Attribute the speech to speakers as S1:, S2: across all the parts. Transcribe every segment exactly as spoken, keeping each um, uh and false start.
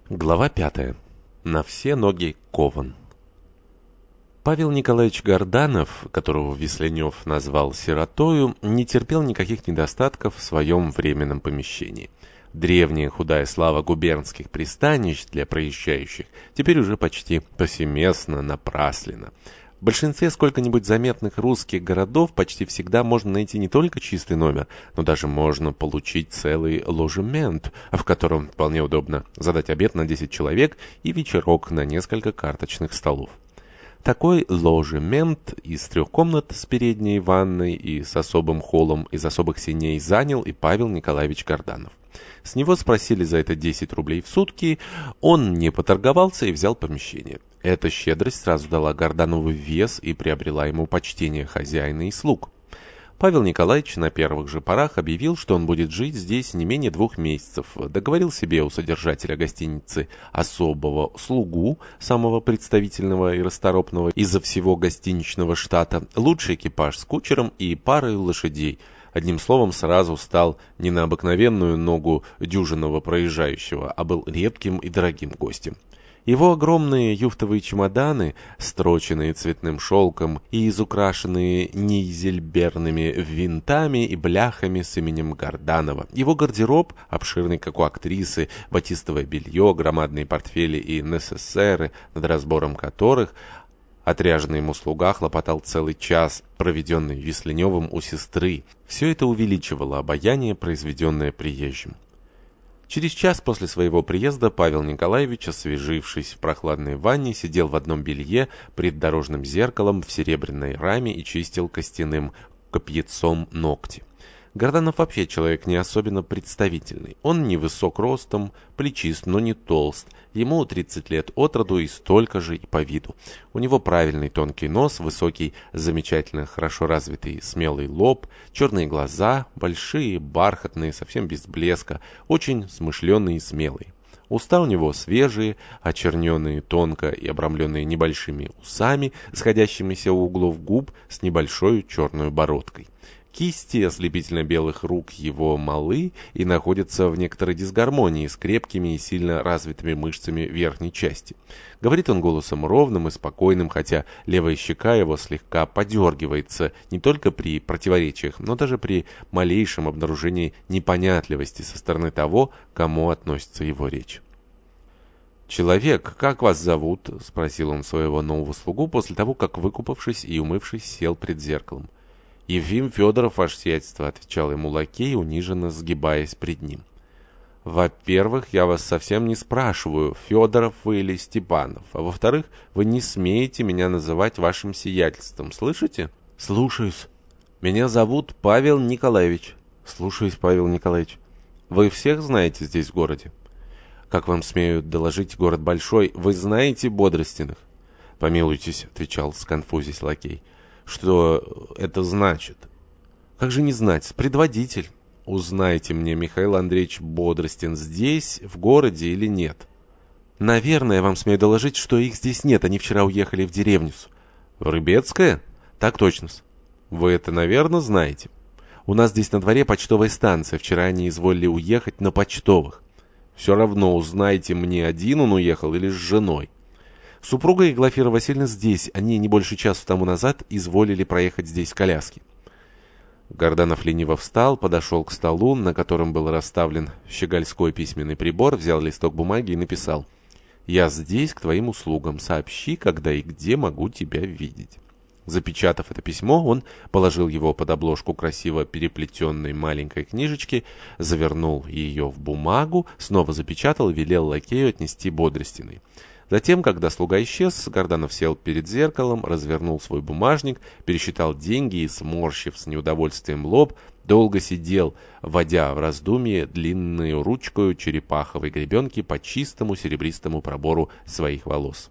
S1: Глава пятая. На все ноги кован. Павел Николаевич Горданов, которого Весленев назвал сиротою, не терпел никаких недостатков в своем временном помещении. Древняя худая слава губернских пристанищ для проезжающих теперь уже почти повсеместно напраслена. В большинстве сколько-нибудь заметных русских городов почти всегда можно найти не только чистый номер, но даже можно получить целый ложемент, в котором вполне удобно задать обед на десять человек и вечерок на несколько карточных столов. Такой ложемент из трех комнат с передней ванной и с особым холлом из особых сеней занял и Павел Николаевич Горданов. С него спросили за это десять рублей в сутки, он не поторговался и взял помещение. Эта щедрость сразу дала Горданову вес и приобрела ему почтение хозяина и слуг. Павел Николаевич на первых же порах объявил, что он будет жить здесь не менее двух месяцев. Договорил себе у содержателя гостиницы особого слугу, самого представительного и расторопного изо всего гостиничного штата, лучший экипаж с кучером и парой лошадей. Одним словом, сразу стал не на обыкновенную ногу дюжинного проезжающего, а был редким и дорогим гостем. Его огромные юфтовые чемоданы, строченные цветным шелком и изукрашенные нейзельберными винтами и бляхами с именем Горданова. Его гардероб, обширный, как у актрисы, батистовое белье, громадные портфели и несессеры, над разбором которых отряженный ему слуга хлопотал целый час, проведенный Весленевым у сестры. Все это увеличивало обаяние, произведенное приезжим. Через час после своего приезда Павел Николаевич, освежившись в прохладной ванне, сидел в одном белье пред дорожным зеркалом в серебряной раме и чистил костяным копьецом ногти. Горданов вообще человек не особенно представительный. Он невысок ростом, плечист, но не толст. Ему тридцать лет от роду и столько же и по виду. У него правильный тонкий нос, высокий, замечательно хорошо развитый смелый лоб, черные глаза, большие, бархатные, совсем без блеска, очень смышленый и смелый. Уста у него свежие, очерненные тонко и обрамленные небольшими усами, сходящимися у углов губ с небольшой черной бородкой. Кисти ослепительно-белых рук его малы и находятся в некоторой дисгармонии с крепкими и сильно развитыми мышцами верхней части. Говорит он голосом ровным и спокойным, хотя левая щека его слегка подергивается не только при противоречиях, но даже при малейшем обнаружении непонятливости со стороны того, к кому относится его речь. «Человек, как вас зовут?» — спросил он своего нового слугу после того, как, выкупавшись и умывшись, сел пред зеркалом. «Ефим Федоров, ваше сиятельство», — отвечал ему лакей, униженно сгибаясь пред ним. «Во-первых, я вас совсем не спрашиваю, Федоров вы или Степанов, а во-вторых, вы не смеете меня называть вашим сиятельством, слышите?» «Слушаюсь». «Меня зовут Павел Николаевич». «Слушаюсь, Павел Николаевич». «Вы всех знаете здесь в городе?» «Как вам смеют доложить, город большой, вы знаете Бодростиных?» «Помилуйтесь», — отвечал сконфузясь лакей. «Что это значит?» «Как же не знать, предводитель». «Узнайте мне, Михаил Андреевич Бодростин здесь, в городе или нет?» «Наверное, вам смею доложить, что их здесь нет, они вчера уехали в деревню». «В Рыбецкое?» «Так точно-с». «Вы это, наверное, знаете?» «У нас здесь на дворе почтовая станция, вчера они изволили уехать на почтовых». «Все равно узнайте мне, один он уехал или с женой?» «Супруга и Глафира Васильевна здесь, они не больше часа тому назад изволили проехать здесь в коляске». Горданов лениво встал, подошел к столу, на котором был расставлен щегольской письменный прибор, взял листок бумаги и написал: «Я здесь к твоим услугам, сообщи, когда и где могу тебя видеть». Запечатав это письмо, он положил его под обложку красиво переплетенной маленькой книжечки, завернул ее в бумагу, снова запечатал и велел лакею отнести Бодростиной. Затем, когда слуга исчез, Горданов сел перед зеркалом, развернул свой бумажник, пересчитал деньги и, сморщив с неудовольствием лоб, долго сидел, водя в раздумье длинную ручкою черепаховой гребенки по чистому серебристому пробору своих волос.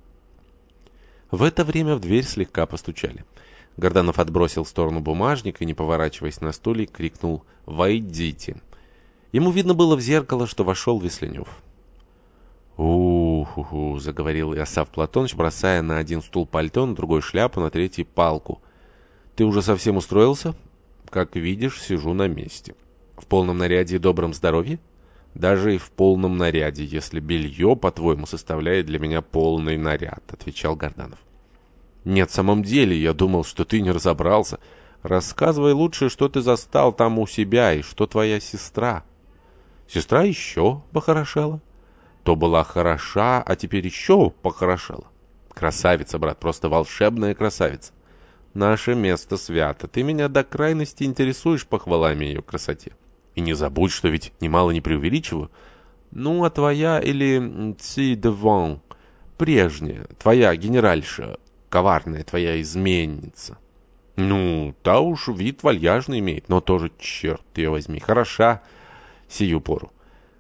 S1: В это время в дверь слегка постучали. Горданов отбросил в сторону бумажник и, не поворачиваясь на стуле, крикнул: «Войдите!». Ему видно было в зеркало, что вошел Весленев. «У-ху-ху», — заговорил Иосаф Платоныч, бросая на один стул пальто, на другой шляпу, на третий палку. «Ты уже совсем устроился?» «Как видишь, сижу на месте». «В полном наряде и добром здоровье?» Даже и в полном наряде, если белье, по-твоему, составляет для меня полный наряд», — отвечал Горданов. «Нет, в самом деле, я думал, что ты не разобрался. Рассказывай лучше, что ты застал там у себя и что твоя сестра». «Сестра еще похорошела. То была хороша, а теперь еще похорошела. Красавица, брат, просто волшебная красавица. Наше место свято. Ты меня до крайности интересуешь похвалами ее красоте. И не забудь, что ведь немало не преувеличиваю. Ну, а твоя или ци деван, прежняя, твоя генеральша, коварная твоя изменница. Ну, та уж вид вальяжный имеет, но тоже, черт ее возьми, хороша сию пору.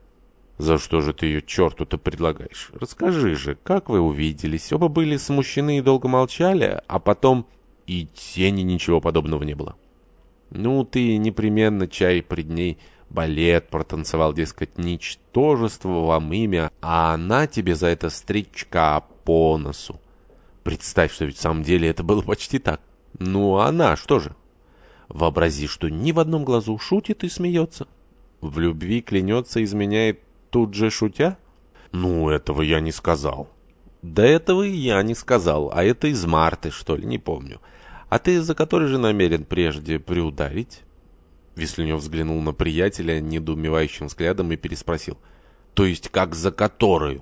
S1: За что же ты ее черту-то предлагаешь? Расскажи же, как вы увиделись? Оба были смущены и долго молчали, а потом и тени ничего подобного не было. Ну, ты непременно чай пред ней балет протанцевал, дескать, ничтожество вам имя, а она тебе за это стричка по носу. Представь, что ведь в самом деле это было почти так. Ну, а она что же? Вообрази, что ни в одном глазу шутит и смеется. В любви клянется, изменяет тут же шутя? Ну, этого я не сказал. Да этого и я не сказал, а это из Марты, что ли, не помню. А ты за который же намерен прежде приударить? Весленев взглянул на приятеля недоумевающим взглядом и переспросил. То есть как за которую?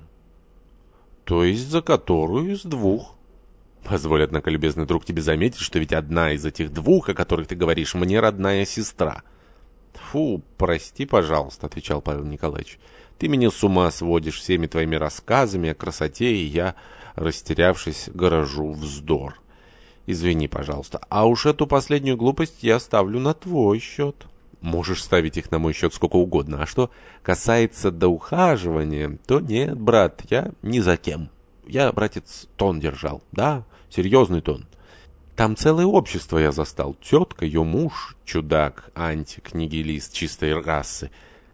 S1: То есть за которую из двух. Позволь, однако, любезный друг, тебе заметить, что ведь одна из этих двух, о которых ты говоришь, мне родная сестра. Фу, прости, пожалуйста, отвечал Павел Николаевич. Ты меня с ума сводишь всеми твоими рассказами о красоте, и я, растерявшись, горожу вздор. Извини, пожалуйста, а уж эту последнюю глупость я ставлю на твой счет. Можешь ставить их на мой счет сколько угодно, а что касается до ухаживания, то нет, брат, я ни за кем. Я, братец, тон держал, да, серьезный тон. Там целое общество я застал. Тетка, ее муж, чудак, антик, нигилист чистой расы.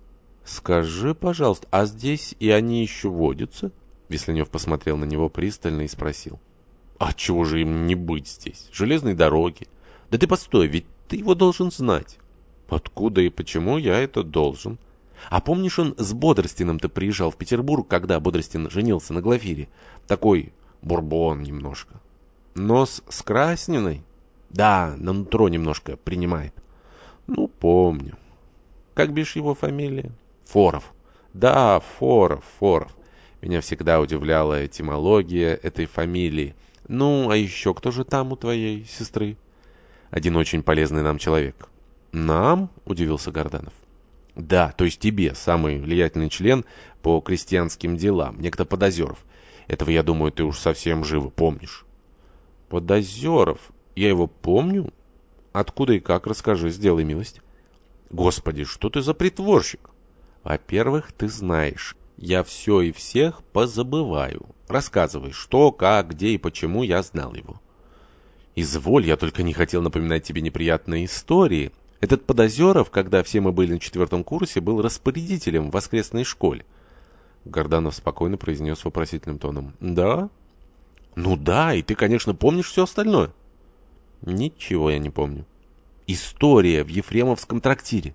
S1: Скажи, пожалуйста, а здесь и они еще водятся? Весленев посмотрел на него пристально и спросил. А чего же им не быть здесь? Железной дороги. Да ты постой, ведь ты его должен знать. Откуда и почему я это должен? А помнишь, он с Бодростиным-то приезжал в Петербург, когда Бодростин женился на Глафире? Такой бурбон немножко. Нос с красненной? Да, на нутро немножко принимает. Ну, помню. Как бишь его фамилия? Форов. Да, Форов, Форов. Меня всегда удивляла этимология этой фамилии. Ну, а еще кто же там у твоей сестры? Один очень полезный нам человек. Нам? Удивился Горданов. Да, то есть тебе, самый влиятельный член по крестьянским делам, некто Подозеров. Этого, я думаю, ты уж совсем живо помнишь. Подозеров? Я его помню? Откуда и как? Расскажи, сделай милость. Господи, что ты за притворщик? Во-первых, ты знаешь, я все и всех позабываю. Рассказывай, что, как, где и почему я знал его. Изволь, я только не хотел напоминать тебе неприятные истории. Этот Подозеров, когда все мы были на четвертом курсе, был распорядителем в воскресной школе. Горданов спокойно произнес вопросительным тоном. Да? Ну да, и ты, конечно, помнишь все остальное. Ничего я не помню. История в Ефремовском трактире.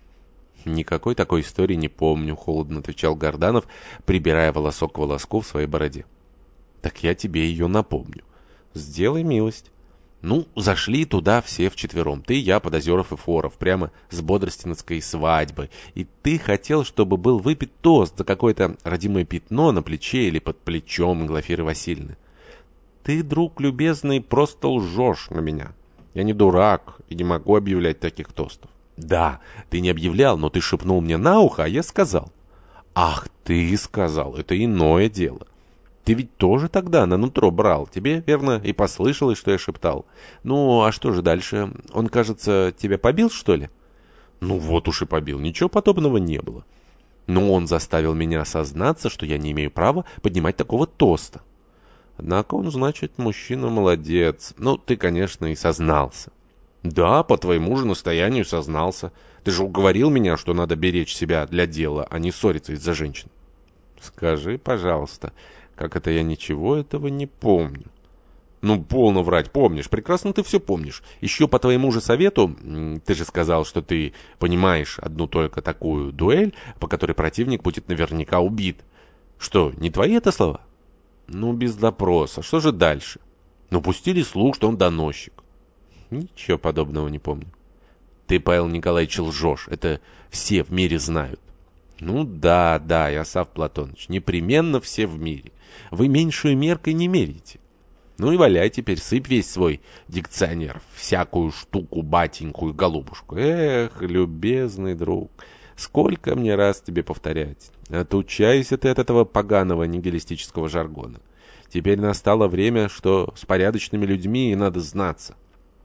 S1: Никакой такой истории не помню, холодно отвечал Горданов, прибирая волосок к волоску в своей бороде. Так я тебе ее напомню. Сделай милость. Ну, зашли туда все вчетвером. Ты, я, Подозеров и Форов, прямо с Бодростиновской свадьбы. И ты хотел, чтобы был выпит тост за какое-то родимое пятно на плече или под плечом Глафиры Васильевны. Ты, друг любезный, просто лжешь на меня. Я не дурак и не могу объявлять таких тостов. Да, ты не объявлял, но ты шепнул мне на ухо, а я сказал. Ах, ты сказал, это иное дело. Ты ведь тоже тогда на нутро брал. Тебе, верно, и послышалось, что я шептал. Ну, а что же дальше? Он, кажется, тебя побил, что ли? Ну, вот уж и побил. Ничего подобного не было. Но он заставил меня осознаться, что я не имею права поднимать такого тоста. Однако он, значит, мужчина молодец. Ну, ты, конечно, и сознался. Да, по твоему же настоянию сознался. Ты же уговорил меня, что надо беречь себя для дела, а не ссориться из-за женщин. Скажи, пожалуйста, как это я ничего этого не помню? Ну, полно врать, помнишь, прекрасно ты все помнишь. Еще по твоему же совету, ты же сказал, что ты понимаешь одну только такую дуэль, по которой противник будет наверняка убит. Что, не твои это слова? Ну, без допроса, что же дальше? Ну, пустили слух, что он доносчик. Ничего подобного не помню. Ты, Павел Николаевич, лжешь, это все в мире знают. Ну да, да, Иосаф Платоныч, непременно все в мире. Вы меньшую меркой не меряете. Ну и валяй теперь, сыпь весь свой дикционер, всякую штуку, батеньку и голубушку. Эх, любезный друг, сколько мне раз тебе повторять. Отучайся ты от этого поганого нигилистического жаргона. Теперь настало время, что с порядочными людьми и надо знаться.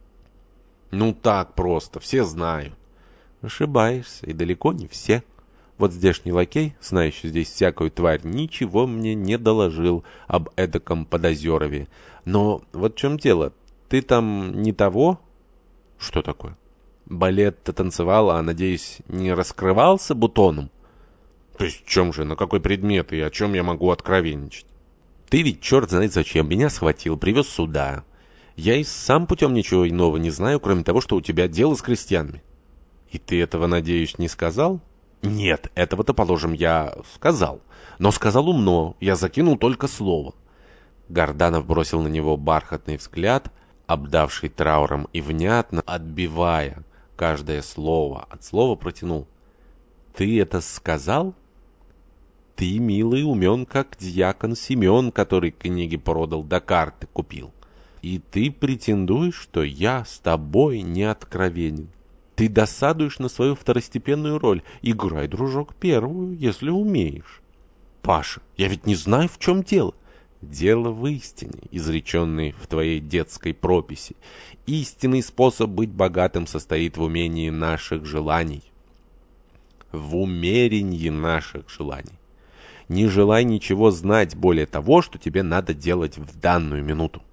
S1: Ну так просто, все знают. Ошибаешься, и далеко не все. Вот здешний лакей, знающий здесь всякую тварь, ничего мне не доложил об эдаком подозерове. Но вот в чем дело, ты там не того? Что такое? Балет-то танцевал, а, надеюсь, не раскрывался бутоном? То есть в чем же, на какой предмет и о чем я могу откровенничать? Ты ведь черт знает зачем меня схватил, привез сюда. Я и сам путем ничего иного не знаю, кроме того, что у тебя дело с крестьянами. И ты этого, надеюсь, не сказал? Нет, этого-то, положим, я сказал. Но сказал умно, я закинул только слово. Горданов бросил на него бархатный взгляд, обдавший трауром и внятно, отбивая каждое слово, от слова протянул. Ты это сказал? Ты, милый, умен, как дьякон Семен, который книги продал да карты купил. И ты претендуешь, что я с тобой не откровенен. Ты досадуешь на свою второстепенную роль. Играй, дружок, первую, если умеешь. Паша, я ведь не знаю, в чем дело. Дело в истине, изреченной в твоей детской прописи. Истинный способ быть богатым состоит в умении наших желаний. В умерении наших желаний. Не желай ничего знать более того, что тебе надо делать в данную минуту.